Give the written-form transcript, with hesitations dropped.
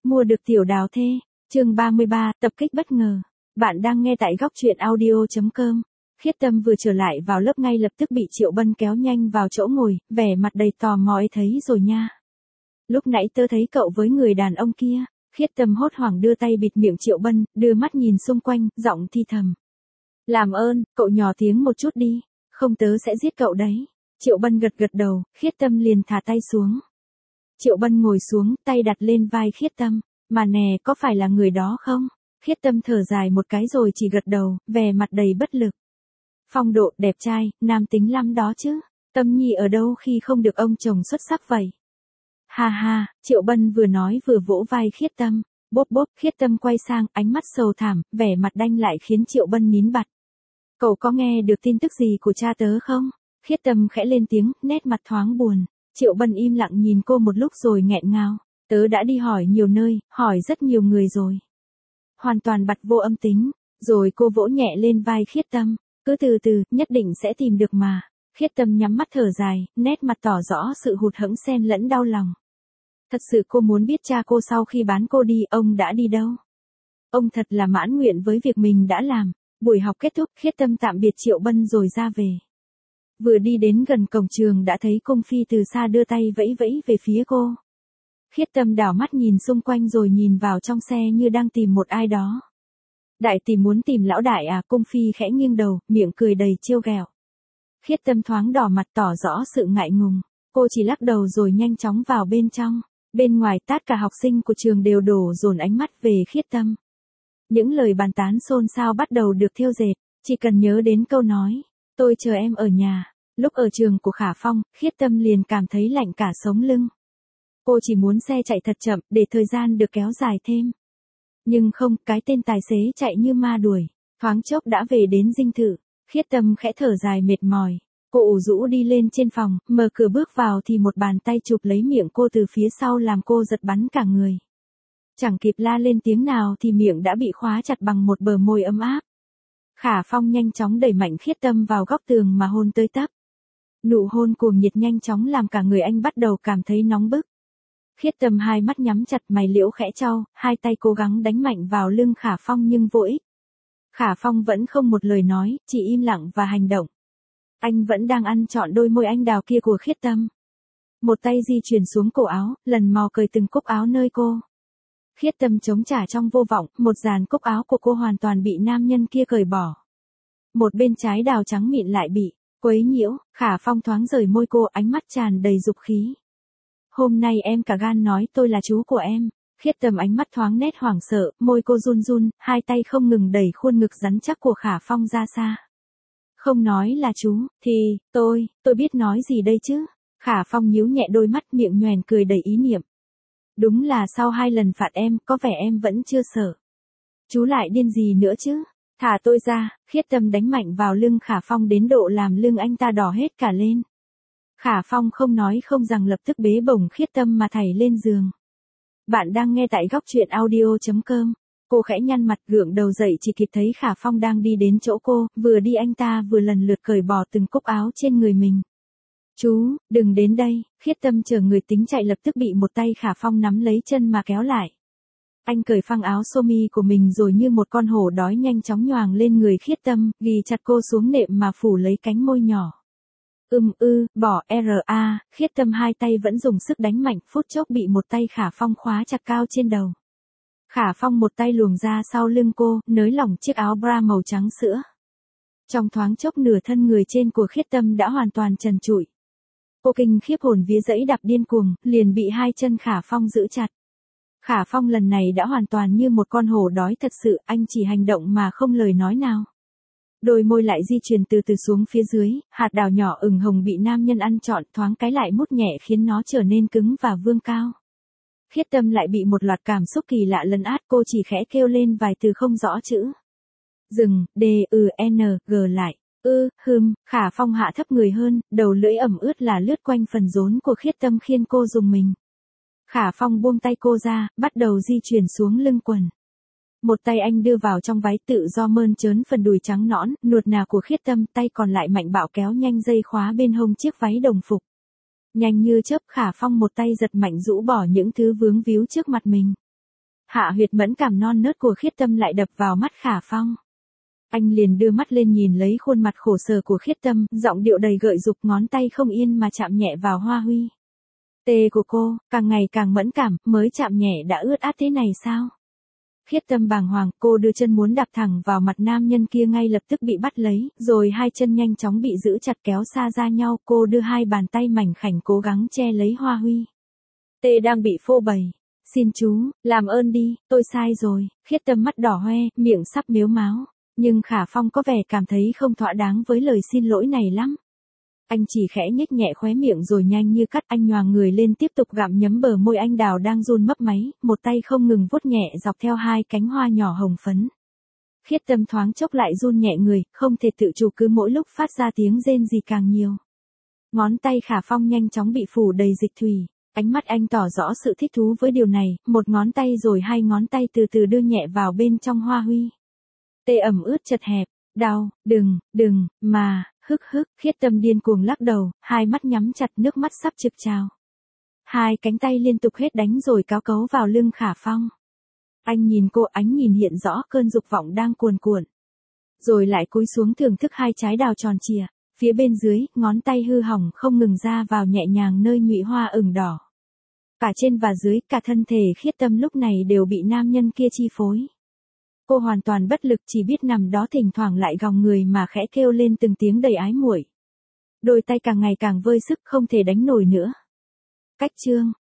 Mua được tiểu đào thê, chương 33, tập kích bất ngờ. Bạn đang nghe tại góc truyện audio.com. Khiết Tâm vừa trở lại vào lớp ngay lập tức bị Triệu Bân kéo nhanh vào chỗ ngồi, vẻ mặt đầy tò mò. Thấy rồi nha. Lúc nãy tớ thấy cậu với người đàn ông kia. Khiết Tâm hốt hoảng đưa tay bịt miệng Triệu Bân, đưa mắt nhìn xung quanh, giọng thi thầm. Làm ơn, cậu nhỏ tiếng một chút đi, không tớ sẽ giết cậu đấy. Triệu Bân gật gật đầu, Khiết Tâm liền thả tay xuống. Triệu Bân ngồi xuống, tay đặt lên vai Khiết Tâm. Mà nè, có phải là người đó không? Khiết Tâm thở dài một cái rồi chỉ gật đầu, vẻ mặt đầy bất lực. Phong độ, đẹp trai, nam tính lắm đó chứ. Tâm Nhi ở đâu khi không được ông chồng xuất sắc vậy? Ha ha, Triệu Bân vừa nói vừa vỗ vai Khiết Tâm. Bốp bốp, Khiết Tâm quay sang, ánh mắt sầu thảm, vẻ mặt đanh lại khiến Triệu Bân nín bặt. Cậu có nghe được tin tức gì của cha tớ không? Khiết Tâm khẽ lên tiếng, nét mặt thoáng buồn. Triệu Bân im lặng nhìn cô một lúc rồi nghẹn ngào. Tớ đã đi hỏi nhiều nơi, hỏi rất nhiều người rồi. Hoàn toàn bặt vô âm tính. Rồi cô vỗ nhẹ lên vai Khiết Tâm. Cứ từ từ, nhất định sẽ tìm được mà. Khiết Tâm nhắm mắt thở dài, nét mặt tỏ rõ sự hụt hẫng xen lẫn đau lòng. Thật sự cô muốn biết cha cô sau khi bán cô đi, ông đã đi đâu. Ông thật là mãn nguyện với việc mình đã làm. Buổi học kết thúc, Khiết Tâm tạm biệt Triệu Bân rồi ra về. Vừa đi đến gần cổng trường đã thấy Cung Phi từ xa đưa tay vẫy vẫy về phía cô. Khiết Tâm đảo mắt nhìn xung quanh rồi nhìn vào trong xe như đang tìm một ai đó. Đại tỷ muốn tìm lão đại à? Cung Phi khẽ nghiêng đầu, miệng cười đầy trêu ghẹo. Khiết Tâm thoáng đỏ mặt tỏ rõ sự ngại ngùng. Cô chỉ lắc đầu rồi nhanh chóng vào bên trong. Bên ngoài tất cả học sinh của trường đều đổ dồn ánh mắt về Khiết Tâm. Những lời bàn tán xôn xao bắt đầu được thêu dệt. Chỉ cần nhớ đến câu nói, tôi chờ em ở nhà. Lúc ở trường của Khả Phong, Khiết Tâm liền cảm thấy lạnh cả sống lưng. Cô chỉ muốn xe chạy thật chậm để thời gian được kéo dài thêm. Nhưng không, cái tên tài xế chạy như ma đuổi. Thoáng chốc đã về đến dinh thự. Khiết Tâm khẽ thở dài mệt mỏi. Cô ủ rũ đi lên trên phòng, mở cửa bước vào thì một bàn tay chụp lấy miệng cô từ phía sau làm cô giật bắn cả người. Chẳng kịp la lên tiếng nào thì miệng đã bị khóa chặt bằng một bờ môi ấm áp. Khả Phong nhanh chóng đẩy mạnh Khiết Tâm vào góc tường mà hôn tới tấp. Nụ hôn cuồng nhiệt nhanh chóng làm cả người anh bắt đầu cảm thấy nóng bức. Khiết Tâm hai mắt nhắm chặt, mày liễu khẽ chau, hai tay cố gắng đánh mạnh vào lưng Khả Phong nhưng vô ích. Khả Phong vẫn không một lời nói, chỉ im lặng và hành động. Anh vẫn đang ăn trọn đôi môi anh đào kia của Khiết Tâm. Một tay di chuyển xuống cổ áo, lần mò cởi từng cúc áo nơi cô. Khiết Tâm chống trả trong vô vọng, một dàn cúc áo của cô hoàn toàn bị nam nhân kia cởi bỏ. Một bên trái đào trắng mịn lại bị quấy nhiễu. Khả Phong thoáng rời môi cô, ánh mắt tràn đầy dục khí. Hôm nay em cả gan nói tôi là chú của em. Khiết Tâm ánh mắt thoáng nét hoảng sợ, môi cô run run, hai tay không ngừng đẩy khuôn ngực rắn chắc của Khả Phong ra xa. Không nói là chú, thì, tôi biết nói gì đây chứ? Khả Phong nhíu nhẹ đôi mắt, miệng nhoẻn cười đầy ý niệm. Đúng là sau 2 lần phạt em, có vẻ em vẫn chưa sợ. Chú lại điên gì nữa chứ? Thả tôi ra. Khiết Tâm đánh mạnh vào lưng Khả Phong đến độ làm lưng anh ta đỏ hết cả lên. Khả Phong không nói không rằng lập tức bế bổng Khiết Tâm mà thảy lên giường. Bạn đang nghe tại góc truyện audio.com. Cô khẽ nhăn mặt gượng đầu dậy chỉ kịp thấy Khả Phong đang đi đến chỗ cô, vừa đi anh ta vừa lần lượt cởi bỏ từng cúc áo trên người mình. Chú, đừng đến đây. Khiết Tâm chờ người tính chạy lập tức bị một tay Khả Phong nắm lấy chân mà kéo lại. Anh cởi phăng áo sơ mi của mình rồi như một con hổ đói nhanh chóng nhoàng lên người Khiết Tâm, ghì chặt cô xuống nệm mà phủ lấy cánh môi nhỏ. Bỏ ra. Khiết Tâm hai tay vẫn dùng sức đánh mạnh, phút chốc bị một tay Khả Phong khóa chặt cao trên đầu. Khả Phong một tay luồn ra sau lưng cô, nới lỏng chiếc áo bra màu trắng sữa. Trong thoáng chốc nửa thân người trên của Khiết Tâm đã hoàn toàn trần trụi. Cô kinh khiếp hồn vía dẫy đạp điên cuồng, liền bị hai chân Khả Phong giữ chặt. Khả Phong lần này đã hoàn toàn như một con hổ đói thật sự, anh chỉ hành động mà không lời nói nào. Đôi môi lại di chuyển từ từ xuống phía dưới, hạt đào nhỏ ửng hồng bị nam nhân ăn trọn, thoáng cái lại mút nhẹ khiến nó trở nên cứng và vươn cao. Khiết Tâm lại bị một loạt cảm xúc kỳ lạ lấn át, cô chỉ khẽ kêu lên vài từ không rõ chữ. Dừng, D-U-N-G lại. Khả Phong hạ thấp người hơn, đầu lưỡi ẩm ướt là lướt quanh phần rốn của Khiết Tâm khiến cô rùng mình. Khả Phong buông tay cô ra, bắt đầu di chuyển xuống lưng quần. Một tay anh đưa vào trong váy tự do mơn trớn phần đùi trắng nõn, nuột nà của Khiết Tâm, tay còn lại mạnh bạo kéo nhanh dây khóa bên hông chiếc váy đồng phục. Nhanh như chớp Khả Phong một tay giật mạnh rũ bỏ những thứ vướng víu trước mặt mình. Hạ huyệt mẫn cảm non nớt của Khiết Tâm lại đập vào mắt Khả Phong. Anh liền đưa mắt lên nhìn lấy khuôn mặt khổ sở của Khiết Tâm, giọng điệu đầy gợi dục, ngón tay không yên mà chạm nhẹ vào hoa huy. Tê của cô, càng ngày càng mẫn cảm, mới chạm nhẹ đã ướt át thế này sao? Khiết Tâm bàng hoàng, cô đưa chân muốn đạp thẳng vào mặt nam nhân kia ngay lập tức bị bắt lấy, rồi hai chân nhanh chóng bị giữ chặt kéo xa ra nhau, cô đưa hai bàn tay mảnh khảnh cố gắng che lấy hoa huy. Tê đang bị phô bày. Xin chú, làm ơn đi, tôi sai rồi. Khiết Tâm mắt đỏ hoe, miệng sắp mếu máo. Nhưng Khả Phong có vẻ cảm thấy không thỏa đáng với lời xin lỗi này lắm. Anh chỉ khẽ nhếch nhẹ khóe miệng rồi nhanh như cắt anh nhoàng người lên tiếp tục gặm nhấm bờ môi anh đào đang run mấp máy, một tay không ngừng vuốt nhẹ dọc theo hai cánh hoa nhỏ hồng phấn. Khiết Tâm thoáng chốc lại run nhẹ người, không thể tự chủ cứ mỗi lúc phát ra tiếng rên gì càng nhiều. Ngón tay Khả Phong nhanh chóng bị phủ đầy dịch thủy. Ánh mắt anh tỏ rõ sự thích thú với điều này, một ngón tay rồi hai ngón tay từ từ đưa nhẹ vào bên trong hoa huy. Tê ẩm ướt chật hẹp, đau, đừng, mà, hức, Khiết Tâm điên cuồng lắc đầu, hai mắt nhắm chặt nước mắt sắp trực trào. Hai cánh tay liên tục hết đánh rồi cáo cấu vào lưng Khả Phong. Anh nhìn cô, ánh nhìn hiện rõ cơn dục vọng đang cuồn cuộn. Rồi lại cúi xuống thưởng thức hai trái đào tròn trịa, phía bên dưới, ngón tay hư hỏng không ngừng ra vào nhẹ nhàng nơi nhụy hoa ửng đỏ. Cả trên và dưới, cả thân thể Khiết Tâm lúc này đều bị nam nhân kia chi phối. Cô hoàn toàn bất lực chỉ biết nằm đó thỉnh thoảng lại gòng người mà khẽ kêu lên từng tiếng đầy ái muội. Đôi tay càng ngày càng vơi sức không thể đánh nổi nữa. Cách chương